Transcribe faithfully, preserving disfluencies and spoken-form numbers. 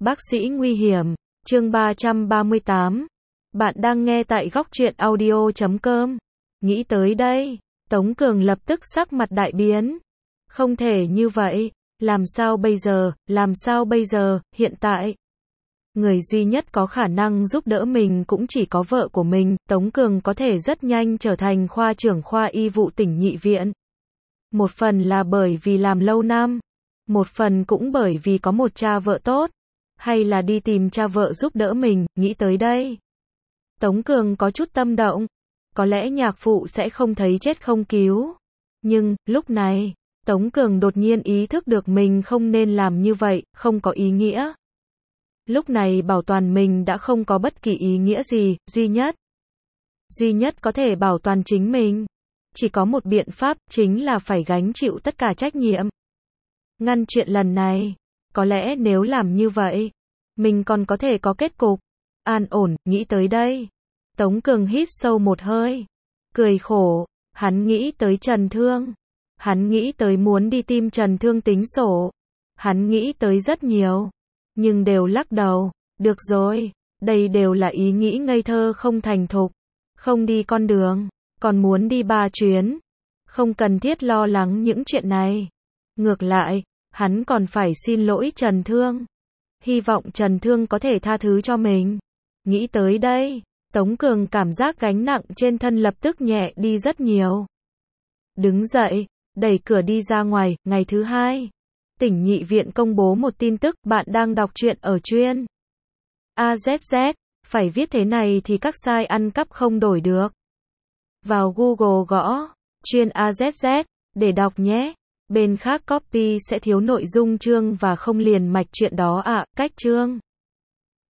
Bác sĩ nguy hiểm, chương ba trăm ba mươi tám. Bạn đang nghe tại góc truyện audio chấm com. Nghĩ tới đây, Tống Cường lập tức sắc mặt đại biến. Không thể như vậy, làm sao bây giờ, làm sao bây giờ, hiện tại. Người duy nhất có khả năng giúp đỡ mình cũng chỉ có vợ của mình, Tống Cường có thể rất nhanh trở thành khoa trưởng khoa y vụ tỉnh Nhị Viện. Một phần là bởi vì làm lâu năm, một phần cũng bởi vì có một cha vợ tốt, hay là đi tìm cha vợ giúp đỡ mình, nghĩ tới đây. Tống Cường có chút tâm động, có lẽ nhạc phụ sẽ không thấy chết không cứu. Nhưng, lúc này, Tống Cường đột nhiên ý thức được mình không nên làm như vậy, không có ý nghĩa. Lúc này bảo toàn mình đã không có bất kỳ ý nghĩa gì, duy nhất. Duy nhất có thể bảo toàn chính mình. Chỉ có một biện pháp, chính là phải gánh chịu tất cả trách nhiệm. Ngăn chuyện lần này, có lẽ nếu làm như vậy, mình còn có thể có kết cục an ổn, nghĩ tới đây. Tống Cường hít sâu một hơi, cười khổ, hắn nghĩ tới Trần Thương. Hắn nghĩ tới muốn đi tìm Trần Thương tính sổ. Hắn nghĩ tới rất nhiều, nhưng đều lắc đầu, được rồi, đây đều là ý nghĩ ngây thơ không thành thục. Không đi con đường, còn muốn đi ba chuyến. Không cần thiết lo lắng những chuyện này. Ngược lại, hắn còn phải xin lỗi Trần Thương. Hy vọng Trần Thương có thể tha thứ cho mình. Nghĩ tới đây, Tống Cường cảm giác gánh nặng trên thân lập tức nhẹ đi rất nhiều. Đứng dậy, đẩy cửa đi ra ngoài, ngày thứ hai. Tỉnh Nhị Viện công bố một tin tức, bạn đang đọc truyện ở chuyên a zét zét, phải viết thế này thì các site ăn cắp không đổi được. Vào Google gõ, chuyên a zét zét, để đọc nhé. Bên khác copy sẽ thiếu nội dung chương và không liền mạch chuyện đó ạ, à, cách chương.